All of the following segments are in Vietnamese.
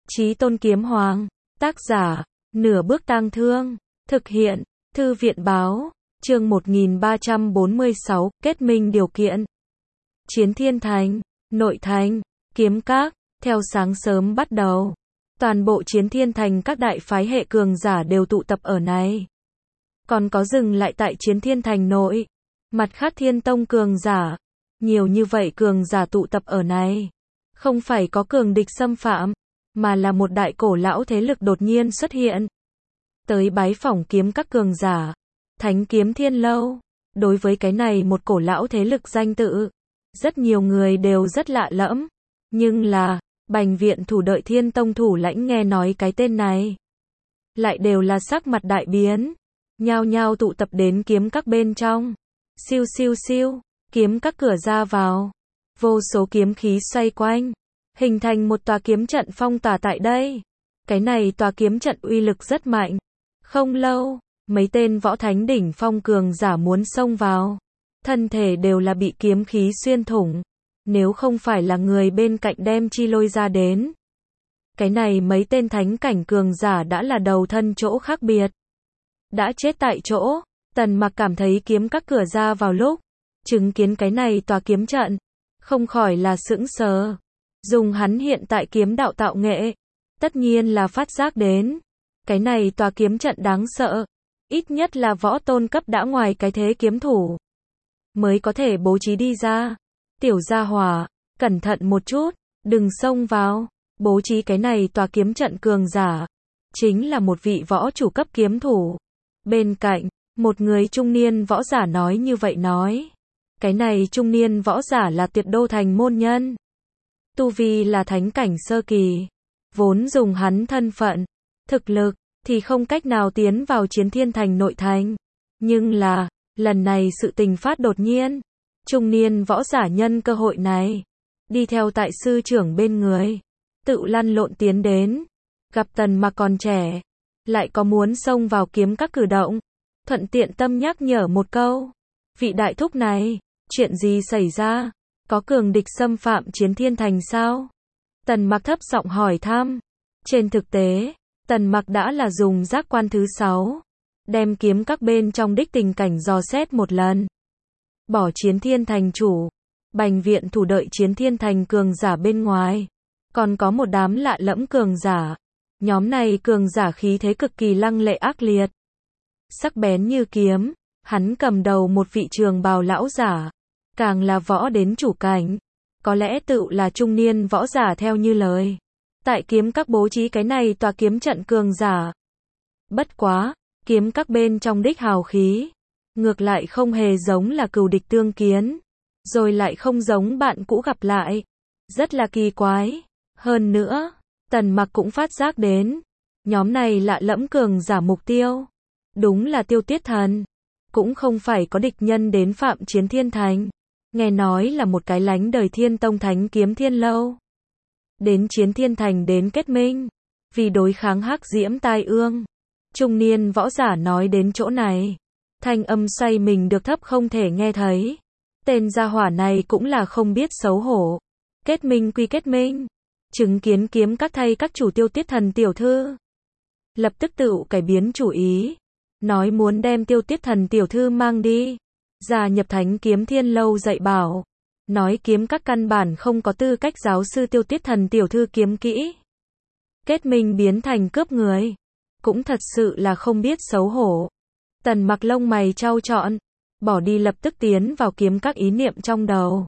Chí Tôn Kiếm Hoàng, tác giả, Nửa Bước Tang Thương, thực hiện, Thư viện Báo, chương 1346, kết minh điều kiện. Chiến Thiên Thành, Nội Thành, Kiếm Các, theo sáng sớm bắt đầu. Toàn bộ Chiến Thiên Thành các đại phái hệ cường giả đều tụ tập ở này. Còn có dừng lại tại Chiến Thiên Thành nội. Mặt khác Thiên Tông cường giả. Nhiều như vậy cường giả tụ tập ở này. Không phải có cường địch xâm phạm, mà là một đại cổ lão thế lực đột nhiên xuất hiện. Tới bái phỏng Kiếm Các cường giả. Thánh Kiếm Thiên Lâu. Đối với cái này một cổ lão thế lực danh tự, rất nhiều người đều rất lạ lẫm. Nhưng là, Bành Viện Thủ đợi Thiên Tông thủ lãnh nghe nói cái tên này, lại đều là sắc mặt đại biến, nhao nhao tụ tập đến Kiếm Các bên trong. Siêu siêu siêu, Kiếm Các cửa ra vào, vô số kiếm khí xoay quanh, hình thành một tòa kiếm trận phong tỏa tại đây. Cái này tòa kiếm trận uy lực rất mạnh. Không lâu, mấy tên võ thánh đỉnh phong cường giả muốn xông vào, thân thể đều là bị kiếm khí xuyên thủng. Nếu không phải là người bên cạnh đem chi lôi ra đến, cái này mấy tên thánh cảnh cường giả đã là đầu thân chỗ khác biệt, đã chết tại chỗ. Tần Mặc cảm thấy Kiếm Các cửa ra vào lúc chứng kiến cái này tòa kiếm trận, không khỏi là sững sờ. Dùng hắn hiện tại kiếm đạo tạo nghệ, tất nhiên là phát giác đến cái này tòa kiếm trận đáng sợ, ít nhất là võ tôn cấp đã ngoài cái thế kiếm thủ mới có thể bố trí đi ra. Tiểu gia hỏa, cẩn thận một chút, đừng xông vào. Bố trí cái này tòa kiếm trận cường giả chính là một vị võ chủ cấp kiếm thủ. Bên cạnh, một người trung niên võ giả nói như vậy nói. Cái này trung niên võ giả là Tuyệt Đô Thành môn nhân, tu vi là thánh cảnh sơ kỳ, vốn dùng hắn thân phận, thực lực thì không cách nào tiến vào Chiến Thiên Thành nội thành. Nhưng là, lần này sự tình phát đột nhiên. Trung niên võ giả nhân cơ hội này, đi theo tại sư trưởng bên người, tự lăn lộn tiến đến, gặp Tần Mặc còn trẻ, lại có muốn xông vào Kiếm Các cử động, thuận tiện tâm nhắc nhở một câu. Vị đại thúc này, chuyện gì xảy ra? Có cường địch xâm phạm Chiến Thiên Thành sao? Tần Mặc thấp giọng hỏi thăm. Trên thực tế, Tần Mặc đã là dùng giác quan thứ 6, đem Kiếm Các bên trong đích tình cảnh dò xét một lần. Bỏ Chiến Thiên Thành chủ, Bành Viện Thủ đợi Chiến Thiên Thành cường giả bên ngoài, còn có một đám lạ lẫm cường giả. Nhóm này cường giả khí thế cực kỳ lăng lệ ác liệt, sắc bén như kiếm. Hắn cầm đầu một vị trường bào lão giả, càng là võ đến chủ cảnh, có lẽ tự là trung niên võ giả theo như lời. Tại Kiếm Các bố trí cái này tòa kiếm trận cường giả. Bất quá, Kiếm Các bên trong đích hào khí, ngược lại không hề giống là cừu địch tương kiến, rồi lại không giống bạn cũ gặp lại, rất là kỳ quái. Hơn nữa, Tần Mặc cũng phát giác đến, nhóm này lạ lẫm cường giả mục tiêu, đúng là Tiêu Tiết Thần, cũng không phải có địch nhân đến phạm Chiến Thiên Thành, nghe nói là một cái lánh đời Thiên Tông Thánh Kiếm Thiên Lâu, đến Chiến Thiên Thành đến kết minh, vì đối kháng hắc diễm tai ương. Trung niên võ giả nói đến chỗ này, thanh âm xoay mình được thấp không thể nghe thấy. Tên gia hỏa này cũng là không biết xấu hổ. Kết minh quy kết minh, chứng kiến Kiếm Các thay các chủ Tiêu Tiết Thần tiểu thư, lập tức tự cải biến chủ ý, nói muốn đem Tiêu Tiết Thần tiểu thư mang đi, gia nhập Thánh Kiếm Thiên Lâu dạy bảo, nói Kiếm Các căn bản không có tư cách giáo sư Tiêu Tiết Thần tiểu thư kiếm kỹ. Kết minh biến thành cướp người, cũng thật sự là không biết xấu hổ. Tần Mặc lông mày chau trọn, bỏ đi lập tức tiến vào Kiếm Các ý niệm trong đầu.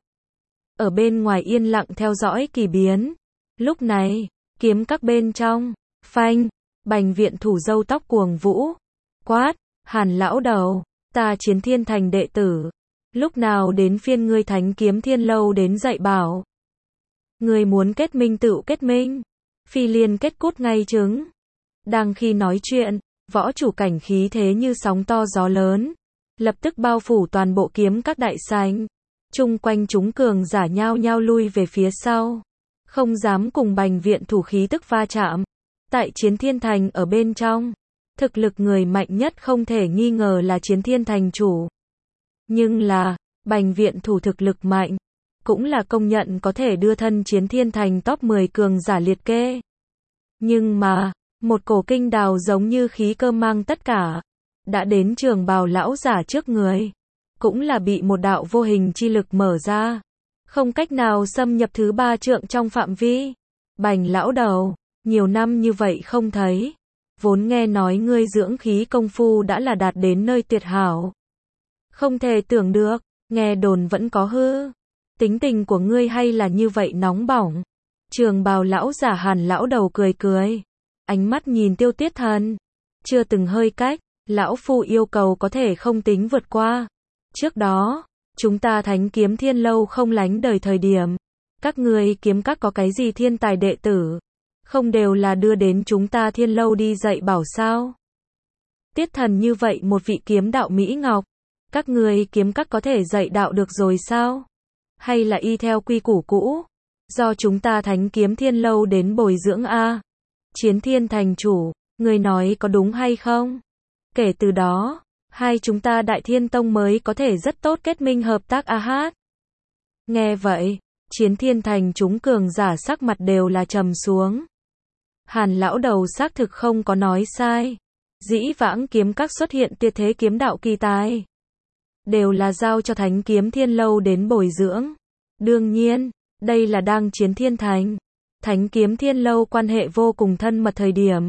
Ở bên ngoài yên lặng theo dõi kỳ biến. Lúc này, Kiếm Các bên trong, phanh, Bành Viện Thủ râu tóc cuồng vũ, quát, Hàn lão đầu, ta Chiến Thiên Thành đệ tử, lúc nào đến phiên ngươi Thánh Kiếm Thiên Lâu đến dạy bảo. Ngươi muốn kết minh tự kết minh, phi liên kết cút ngay chứng. Đang khi nói chuyện, võ chủ cảnh khí thế như sóng to gió lớn, lập tức bao phủ toàn bộ Kiếm Các đại sảnh. Chung quanh chúng cường giả nhao nhao lui về phía sau, không dám cùng Bành Viện Thủ khí tức va chạm. Tại Chiến Thiên Thành ở bên trong, thực lực người mạnh nhất không thể nghi ngờ là Chiến Thiên Thành chủ. Nhưng là, Bành Viện Thủ thực lực mạnh, cũng là công nhận có thể đưa thân Chiến Thiên Thành top 10 cường giả liệt kê. Nhưng mà, một cổ kinh đào giống như khí cơ mang tất cả, đã đến Trường Bào lão giả trước người. Cũng là bị một đạo vô hình chi lực mở ra. Không cách nào xâm nhập thứ 3 trượng trong phạm vi. Bành lão đầu, nhiều năm như vậy không thấy. Vốn nghe nói ngươi dưỡng khí công phu đã là đạt đến nơi tuyệt hảo. Không thể tưởng được, nghe đồn vẫn có hư. Tính tình của ngươi hay là như vậy nóng bỏng. Trường Bào lão giả Hàn lão đầu cười cười. Ánh mắt nhìn Tiêu Tiết Thần. Chưa từng hơi cách, lão phu yêu cầu có thể không tính vượt qua. Trước đó, chúng ta Thánh Kiếm Thiên Lâu không lánh đời thời điểm. Các ngươi kiếm các có cái gì thiên tài đệ tử? Không đều là đưa đến chúng ta Thiên Lâu đi dạy bảo sao? Tiết Thần như vậy một vị kiếm đạo Mỹ Ngọc. Các ngươi kiếm các có thể dạy đạo được rồi sao? Hay là y theo quy củ cũ? Do chúng ta Thánh Kiếm Thiên Lâu đến bồi dưỡng a. Chiến Thiên thành chủ, người nói có đúng hay không? Kể từ đó, hai chúng ta Đại Thiên Tông mới có thể rất tốt kết minh hợp tác a hát. Nghe vậy, Chiến Thiên thành chúng cường giả sắc mặt đều là trầm xuống. Hàn lão đầu xác thực không có nói sai. Dĩ vãng kiếm các xuất hiện tuyệt thế kiếm đạo kỳ tài. Đều là giao cho Thánh Kiếm Thiên Lâu đến bồi dưỡng. Đương nhiên, đây là đang Chiến Thiên thành. Thánh Kiếm Thiên Lâu quan hệ vô cùng thân mật thời điểm.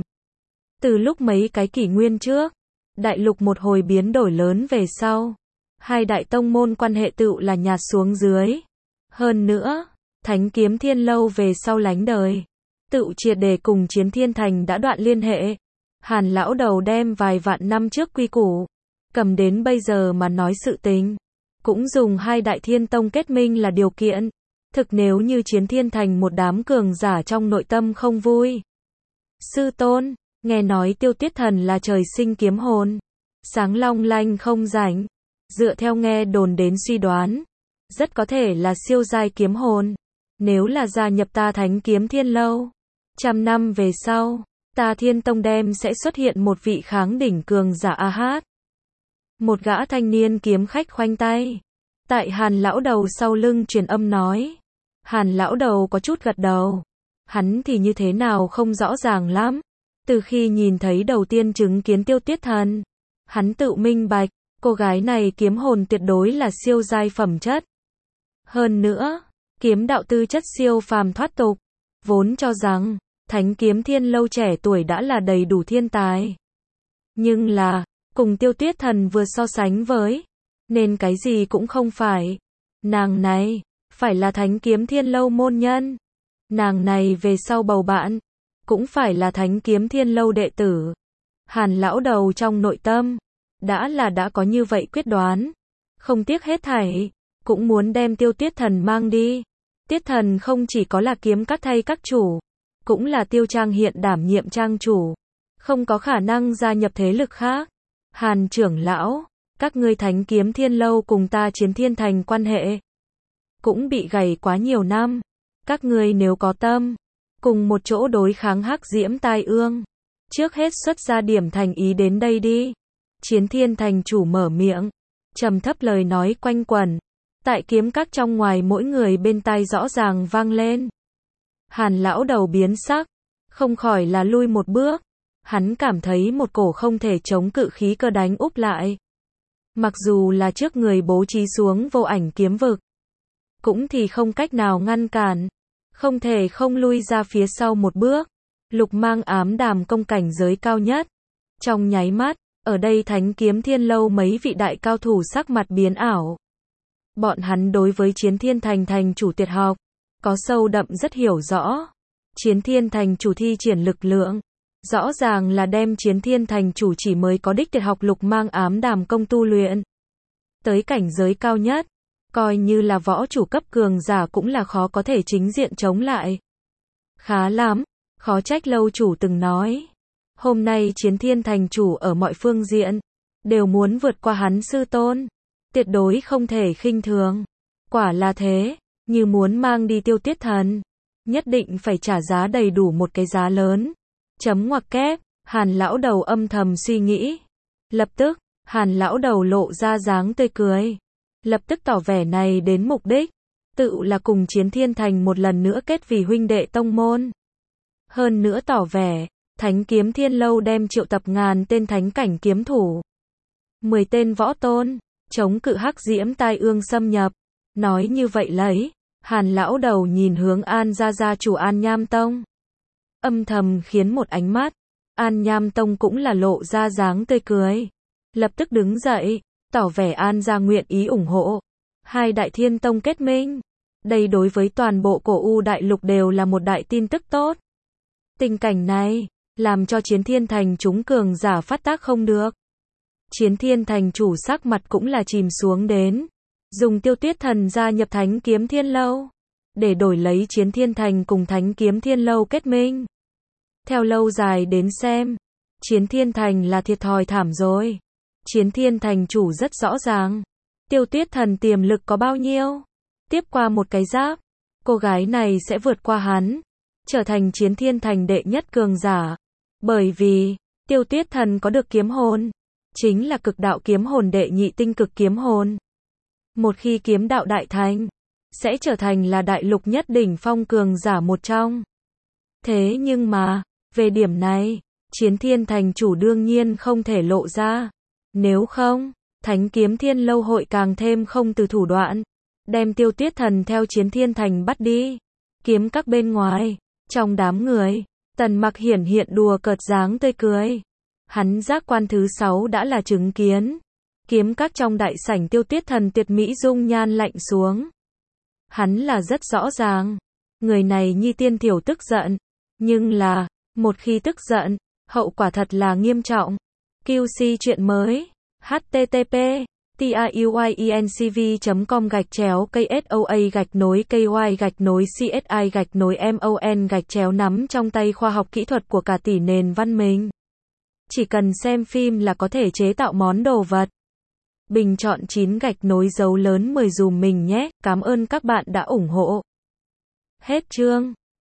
Từ lúc mấy cái kỷ nguyên trước, đại lục một hồi biến đổi lớn về sau. Hai đại tông môn quan hệ tựu là nhạt xuống dưới. Hơn nữa, Thánh Kiếm Thiên Lâu về sau lánh đời. Tựu triệt để cùng Chiến Thiên thành đã đoạn liên hệ. Hàn lão đầu đem vài vạn năm trước quy củ. Cầm đến bây giờ mà nói sự tình. Cũng dùng hai đại thiên tông kết minh là điều kiện. Thực nếu như Chiến Thiên thành một đám cường giả trong nội tâm không vui. Sư tôn, nghe nói Tiêu Tiết Thần là trời sinh kiếm hồn. Sáng long lanh không rảnh. Dựa theo nghe đồn đến suy đoán. Rất có thể là siêu giai kiếm hồn. Nếu là gia nhập ta Thánh Kiếm Thiên Lâu. 100 năm về sau, ta Thiên Tông đem sẽ xuất hiện một vị kháng đỉnh cường giả a hát. Một gã thanh niên kiếm khách khoanh tay. Tại Hàn lão đầu sau lưng truyền âm nói. Hàn lão đầu có chút gật đầu. Hắn thì như thế nào không rõ ràng lắm. Từ khi nhìn thấy đầu tiên chứng kiến Tiêu Tiết Thần, hắn tự minh bạch, cô gái này kiếm hồn tuyệt đối là siêu giai phẩm chất. Hơn nữa, kiếm đạo tư chất siêu phàm thoát tục. Vốn cho rằng, Thánh Kiếm Thiên Lâu trẻ tuổi đã là đầy đủ thiên tài. Nhưng là, cùng Tiêu Tiết Thần vừa so sánh với, nên cái gì cũng không phải. Nàng này, phải là Thánh Kiếm Thiên Lâu môn nhân. Nàng này về sau bầu bạn, cũng phải là Thánh Kiếm Thiên Lâu đệ tử. Hàn lão đầu trong nội tâm, đã có như vậy quyết đoán. Không tiếc hết thảy, cũng muốn đem Tiêu Tiết Thần mang đi. Tiết Thần không chỉ có là kiếm các thay các chủ, cũng là Tiêu Trang hiện đảm nhiệm trang chủ. Không có khả năng gia nhập thế lực khác. Hàn trưởng lão, các ngươi Thánh Kiếm Thiên Lâu cùng ta Chiến Thiên thành quan hệ. Cũng bị gầy quá nhiều năm. Các ngươi nếu có tâm, cùng một chỗ đối kháng hắc diễm tai ương. Trước hết xuất ra điểm thành ý đến đây đi. Chiến Thiên thành chủ mở miệng. Trầm thấp lời nói quanh quẩn. Tại kiếm các trong ngoài mỗi người bên tai rõ ràng vang lên. Hàn lão đầu biến sắc. Không khỏi là lui một bước. Hắn cảm thấy một cổ không thể chống cự khí cơ đánh úp lại. Mặc dù là trước người bố trí xuống vô ảnh kiếm vực. Cũng thì không cách nào ngăn cản. Không thể không lui ra phía sau một bước. Lục mang ám đàm công cảnh giới cao nhất. Trong nháy mắt, ở đây Thánh Kiếm Thiên Lâu mấy vị đại cao thủ sắc mặt biến ảo. Bọn hắn đối với Chiến Thiên thành thành chủ tuyệt học, có sâu đậm rất hiểu rõ. Chiến Thiên thành chủ thi triển lực lượng. Rõ ràng là đem Chiến Thiên thành chủ chỉ mới có đích tuyệt học lục mang ám đàm công tu luyện. Tới cảnh giới cao nhất. Coi như là võ chủ cấp cường giả cũng là khó có thể chính diện chống lại. Khá lắm, khó trách lâu chủ từng nói. Hôm nay Chiến Thiên thành chủ ở mọi phương diện, đều muốn vượt qua hắn sư tôn. Tuyệt đối không thể khinh thường. Quả là thế, như muốn mang đi Tiêu Tiết Thần. Nhất định phải trả giá đầy đủ một cái giá lớn. Chấm ngoặc kép, Hàn lão đầu âm thầm suy nghĩ. Lập tức, Hàn lão đầu lộ ra dáng tươi cười. Lập tức tỏ vẻ này đến mục đích, tự là cùng Chiến Thiên thành một lần nữa kết vì huynh đệ tông môn. Hơn nữa tỏ vẻ, Thánh Kiếm Thiên Lâu đem triệu tập ngàn tên thánh cảnh kiếm thủ. 10 tên võ tôn, chống cự hắc diễm tai ương xâm nhập. Nói như vậy lấy, Hàn lão đầu nhìn hướng An gia chủ An Nham Tông. Âm thầm khiến một ánh mắt, An Nham Tông cũng là lộ ra dáng tươi cười. Lập tức đứng dậy, tỏ vẻ An gia nguyện ý ủng hộ. Hai đại thiên tông kết minh. Đây đối với toàn bộ Cổ U đại lục đều là một đại tin tức tốt. Tình cảnh này, làm cho Chiến Thiên Thành chúng cường giả phát tác không được. Chiến Thiên Thành chủ sắc mặt cũng là chìm xuống đến. Dùng Tiêu Tuyết Thần gia nhập Thánh Kiếm Thiên Lâu. Để đổi lấy Chiến Thiên Thành cùng Thánh Kiếm Thiên Lâu kết minh. Theo lâu dài đến xem, Chiến Thiên Thành là thiệt thòi thảm rồi. Chiến Thiên Thành chủ rất rõ ràng. Tiêu Tuyết Thần tiềm lực có bao nhiêu? Tiếp qua một cái giáp, cô gái này sẽ vượt qua hắn. Trở thành Chiến Thiên Thành đệ nhất cường giả. Bởi vì, Tiêu Tuyết Thần có được kiếm hồn. Chính là cực đạo kiếm hồn đệ nhị tinh cực kiếm hồn. Một khi kiếm đạo đại thành, sẽ trở thành là đại lục nhất đỉnh phong cường giả một trong. Thế nhưng mà, về điểm này, Chiến Thiên Thành chủ đương nhiên không thể lộ ra. Nếu không, Thánh Kiếm Thiên Lâu hội càng thêm không từ thủ đoạn. Đem Tiêu Tuyết Thần theo Chiến Thiên Thành bắt đi. Kiếm các bên ngoài, trong đám người, Tần Mặc hiện đùa cợt dáng tươi cười. Hắn giác quan thứ 6 đã là chứng kiến. Kiếm các trong đại sảnh Tiêu Tuyết Thần tuyệt mỹ dung nhan lạnh xuống. Hắn là rất rõ ràng. Người này nhi tiên thiểu tức giận. Nhưng là, một khi tức giận, hậu quả thật là nghiêm trọng. QC chuyện mới. http://tiyuinCV.com/KSOA-KY-CSI-MON nắm trong tay khoa học kỹ thuật của cả tỷ nền văn minh. Chỉ cần xem phim là có thể chế tạo món đồ vật. Bình chọn 9 dấu lớn 10 dùm mình nhé. Cảm ơn các bạn đã ủng hộ. Hết chương.